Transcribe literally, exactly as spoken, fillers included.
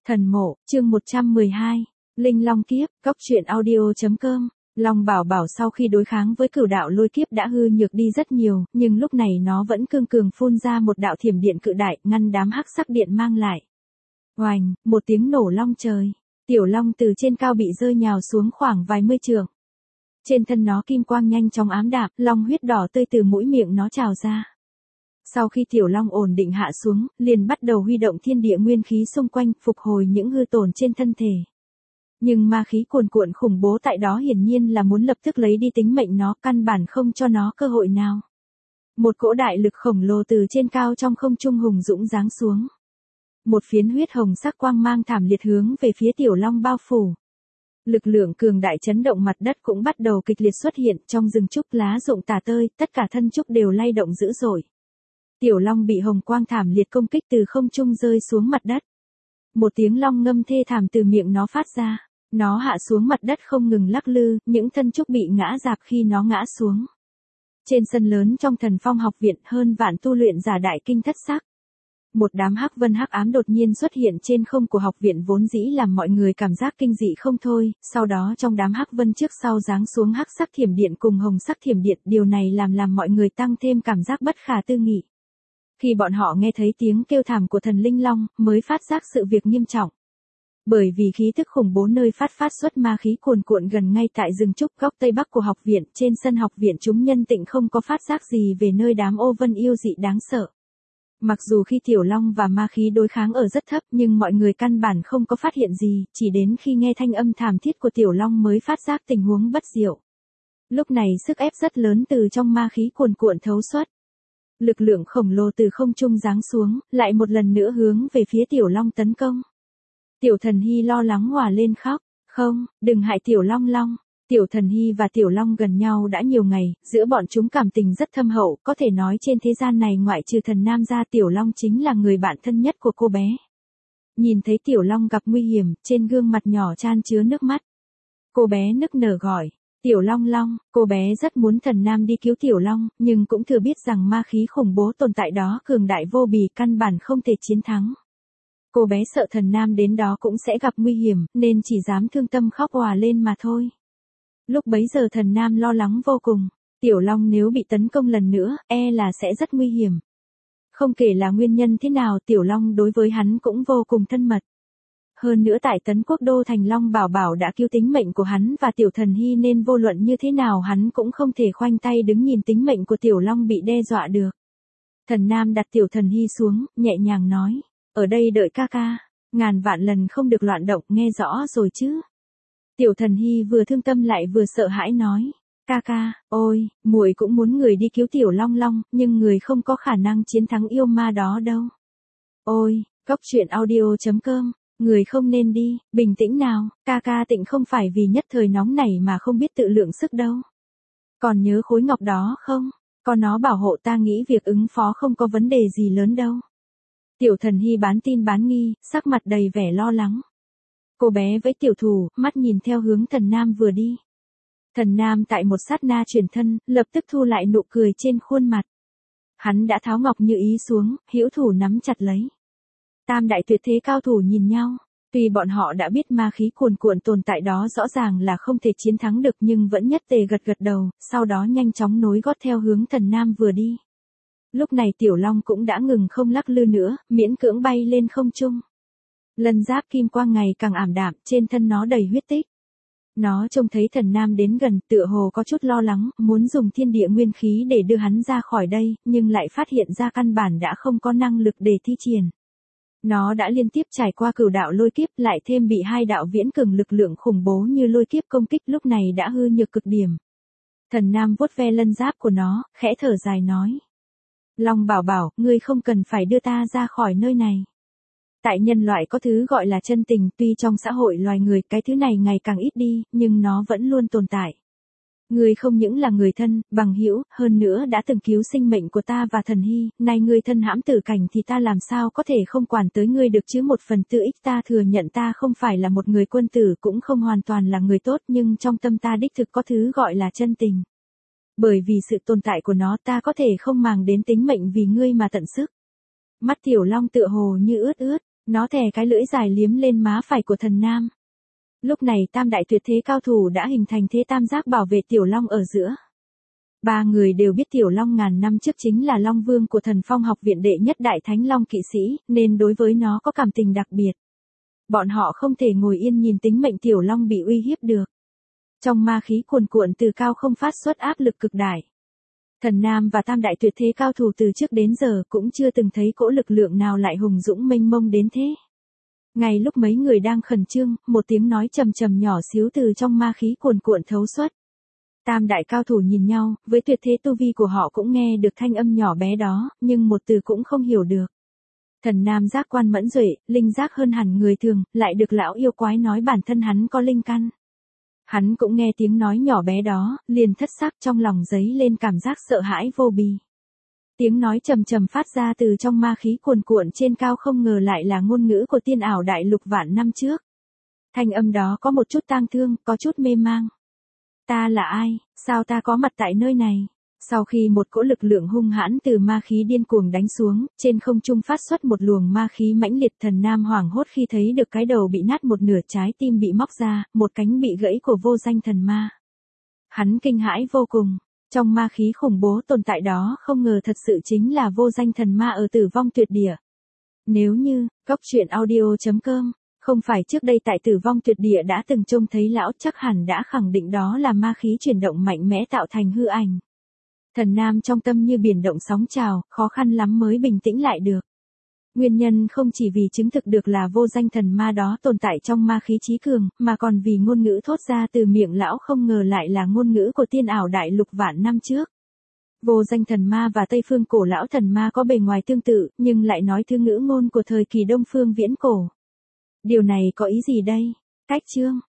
Thần mộ, chương một trăm mười hai, Linh Long kiếp, cốc truyện audio chấm com. Long Bảo Bảo sau khi đối kháng với cửu đạo lôi kiếp đã hư nhược đi rất nhiều, nhưng lúc này nó vẫn cương cường phun ra một đạo thiểm điện cự đại, ngăn đám hắc sắc điện mang lại. Oành, một tiếng nổ long trời. Tiểu long từ trên cao bị rơi nhào xuống khoảng vài mươi trượng. Trên thân nó kim quang nhanh chóng ám đạm, long huyết đỏ tươi từ mũi miệng nó trào ra. Sau khi tiểu long ổn định hạ xuống, liền bắt đầu huy động thiên địa nguyên khí xung quanh, phục hồi những hư tổn trên thân thể. Nhưng ma khí cuồn cuộn khủng bố tại đó hiển nhiên là muốn lập tức lấy đi tính mệnh nó, căn bản không cho nó cơ hội nào. Một cỗ đại lực khổng lồ từ trên cao trong không trung hùng dũng giáng xuống. Một phiến huyết hồng sắc quang mang thảm liệt hướng về phía tiểu long bao phủ. Lực lượng cường đại chấn động mặt đất cũng bắt đầu kịch liệt xuất hiện, trong rừng trúc lá rụng tả tơi, tất cả thân trúc đều lay động dữ dội. Tiểu long bị hồng quang thảm liệt công kích từ không trung rơi xuống mặt đất. Một tiếng long ngâm thê thảm từ miệng nó phát ra. Nó hạ xuống mặt đất không ngừng lắc lư, những thân trúc bị ngã rạp khi nó ngã xuống. Trên sân lớn trong Thần Phong học viện, hơn vạn tu luyện giả đại kinh thất sắc. Một đám hắc vân hắc ám đột nhiên xuất hiện trên không của học viện vốn dĩ làm mọi người cảm giác kinh dị không thôi, sau đó trong đám hắc vân trước sau giáng xuống hắc sắc thiểm điện cùng hồng sắc thiểm điện, điều này làm làm mọi người tăng thêm cảm giác bất khả tư nghị. Khi bọn họ nghe thấy tiếng kêu thảm của thần linh long, mới phát giác sự việc nghiêm trọng. Bởi vì khí tức khủng bố nơi phát phát xuất ma khí cuồn cuộn gần ngay tại rừng trúc góc tây bắc của học viện, trên sân học viện chúng nhân tịnh không có phát giác gì về nơi đám ô vân yêu dị đáng sợ. Mặc dù khi tiểu long và ma khí đối kháng ở rất thấp, nhưng mọi người căn bản không có phát hiện gì, chỉ đến khi nghe thanh âm thảm thiết của tiểu long mới phát giác tình huống bất diệu. Lúc này sức ép rất lớn từ trong ma khí cuồn cuộn thấu xuất. Lực lượng khổng lồ từ không trung giáng xuống, lại một lần nữa hướng về phía tiểu long tấn công. Tiểu thần hy lo lắng hòa lên khóc, không, đừng hại tiểu long long. Tiểu thần hy và tiểu long gần nhau đã nhiều ngày, giữa bọn chúng cảm tình rất thâm hậu, có thể nói trên thế gian này ngoại trừ thần nam ra tiểu long chính là người bạn thân nhất của cô bé. Nhìn thấy tiểu long gặp nguy hiểm, trên gương mặt nhỏ chan chứa nước mắt. Cô bé nức nở gọi, tiểu long long, cô bé rất muốn thần nam đi cứu tiểu long, nhưng cũng thừa biết rằng ma khí khủng bố tồn tại đó cường đại vô bì, căn bản không thể chiến thắng. Cô bé sợ thần nam đến đó cũng sẽ gặp nguy hiểm, nên chỉ dám thương tâm khóc òa lên mà thôi. Lúc bấy giờ thần nam lo lắng vô cùng, tiểu long nếu bị tấn công lần nữa, e là sẽ rất nguy hiểm. Không kể là nguyên nhân thế nào, tiểu long đối với hắn cũng vô cùng thân mật. Hơn nữa tại Tấn Quốc Đô thành Long Bảo Bảo đã cứu tính mệnh của hắn và tiểu thần hy, nên vô luận như thế nào hắn cũng không thể khoanh tay đứng nhìn tính mệnh của tiểu long bị đe dọa được. Thần nam đặt tiểu thần hy xuống, nhẹ nhàng nói. Ở đây đợi ca ca, ngàn vạn lần không được loạn động, nghe rõ rồi chứ. Tiểu thần hy vừa thương tâm lại vừa sợ hãi nói, ca ca, ôi, muội cũng muốn người đi cứu tiểu long long, nhưng người không có khả năng chiến thắng yêu ma đó đâu. Ôi, cốc truyện audio chấm com, người không nên đi, bình tĩnh nào, ca ca tịnh không phải vì nhất thời nóng nảy mà không biết tự lượng sức đâu. Còn nhớ khối ngọc đó không, có nó bảo hộ ta nghĩ việc ứng phó không có vấn đề gì lớn đâu. Tiểu thần hy bán tin bán nghi, sắc mặt đầy vẻ lo lắng. Cô bé với tiểu thủ, mắt nhìn theo hướng thần nam vừa đi. Thần nam tại một sát na chuyển thân, lập tức thu lại nụ cười trên khuôn mặt. Hắn đã tháo ngọc như ý xuống, hữu thủ nắm chặt lấy. Tam đại tuyệt thế cao thủ nhìn nhau. Tuy bọn họ đã biết ma khí cuồn cuộn tồn tại đó rõ ràng là không thể chiến thắng được, nhưng vẫn nhất tề gật gật đầu, sau đó nhanh chóng nối gót theo hướng thần nam vừa đi. Lúc này tiểu long cũng đã ngừng không lắc lư nữa, miễn cưỡng bay lên không trung. Lân giáp kim quang ngày càng ảm đạm, trên thân nó đầy huyết tích. Nó trông thấy thần nam đến gần, tựa hồ có chút lo lắng, muốn dùng thiên địa nguyên khí để đưa hắn ra khỏi đây, nhưng lại phát hiện ra căn bản đã không có năng lực để thi triển. Nó đã liên tiếp trải qua cửu đạo lôi kiếp, lại thêm bị hai đạo viễn cường lực lượng khủng bố như lôi kiếp công kích, lúc này đã hư nhược cực điểm. Thần nam vuốt ve lân giáp của nó, khẽ thở dài nói. Long Bảo Bảo, ngươi không cần phải đưa ta ra khỏi nơi này. Tại nhân loại có thứ gọi là chân tình, tuy trong xã hội loài người cái thứ này ngày càng ít đi, nhưng nó vẫn luôn tồn tại. Ngươi không những là người thân, bằng hữu, hơn nữa đã từng cứu sinh mệnh của ta và thần hy, nay ngươi thân hãm tử cảnh thì ta làm sao có thể không quản tới ngươi được chứ. Một phần tư ích ta thừa nhận ta không phải là một người quân tử, cũng không hoàn toàn là người tốt, nhưng trong tâm ta đích thực có thứ gọi là chân tình. Bởi vì sự tồn tại của nó ta có thể không màng đến tính mệnh vì ngươi mà tận sức. Mắt tiểu long tựa hồ như ướt ướt, Nó thè cái lưỡi dài liếm lên má phải của thần nam. Lúc này tam đại tuyệt thế cao thủ đã hình thành thế tam giác bảo vệ Tiểu Long ở giữa. Ba người đều biết Tiểu Long ngàn năm trước chính là Long Vương của Thần Phong học viện đệ nhất đại thánh Long kỵ sĩ, nên đối với nó có cảm tình đặc biệt. Bọn họ không thể ngồi yên nhìn tính mệnh Tiểu Long bị uy hiếp được. Trong ma khí cuồn cuộn từ cao không phát xuất áp lực cực đại. Thần Nam và tam đại tuyệt thế cao thủ từ trước đến giờ cũng chưa từng thấy cỗ lực lượng nào lại hùng dũng mênh mông đến thế. Ngay lúc mấy người đang khẩn trương, một tiếng nói trầm trầm nhỏ xíu từ trong ma khí cuồn cuộn thấu xuất. Tam đại cao thủ nhìn nhau, với tuyệt thế tu vi của họ cũng nghe được thanh âm nhỏ bé đó, nhưng một từ cũng không hiểu được. Thần Nam giác quan mẫn duệ, linh giác hơn hẳn người thường, lại được lão yêu quái nói bản thân hắn có linh căn. Hắn cũng nghe tiếng nói nhỏ bé đó, liền thất sắc, trong lòng dấy lên cảm giác sợ hãi vô bì. Tiếng nói trầm trầm phát ra từ trong ma khí cuồn cuộn trên cao không ngờ lại là ngôn ngữ của tiên ảo đại lục vạn năm trước. Thanh âm đó có một chút tang thương, có chút mê mang. Ta là ai, sao ta có mặt tại nơi này? Sau khi một cỗ lực lượng hung hãn từ ma khí điên cuồng đánh xuống, trên không trung phát xuất một luồng ma khí mãnh liệt. Thần Nam hoảng hốt khi thấy được cái đầu bị nát một nửa, trái tim bị móc ra, một cánh bị gãy của vô danh thần ma. Hắn kinh hãi vô cùng. Trong ma khí khủng bố tồn tại đó không ngờ thật sự chính là vô danh thần ma ở Tử Vong Tuyệt Địa. Nếu như, cốc truyện audio chấm com, không phải trước đây tại Tử Vong Tuyệt Địa đã từng trông thấy lão, chắc hẳn đã khẳng định đó là ma khí chuyển động mạnh mẽ tạo thành hư ảnh. Thần Nam trong tâm như biển động sóng trào, khó khăn lắm mới bình tĩnh lại được. Nguyên nhân không chỉ vì chứng thực được là vô danh thần ma đó tồn tại trong ma khí chí cường, mà còn vì ngôn ngữ thốt ra từ miệng lão không ngờ lại là ngôn ngữ của tiên ảo đại lục vạn năm trước. Vô danh thần ma và Tây phương cổ lão thần ma có bề ngoài tương tự, nhưng lại nói thư ngữ ngôn của thời kỳ Đông phương viễn cổ. Điều này có ý gì đây? Cách chương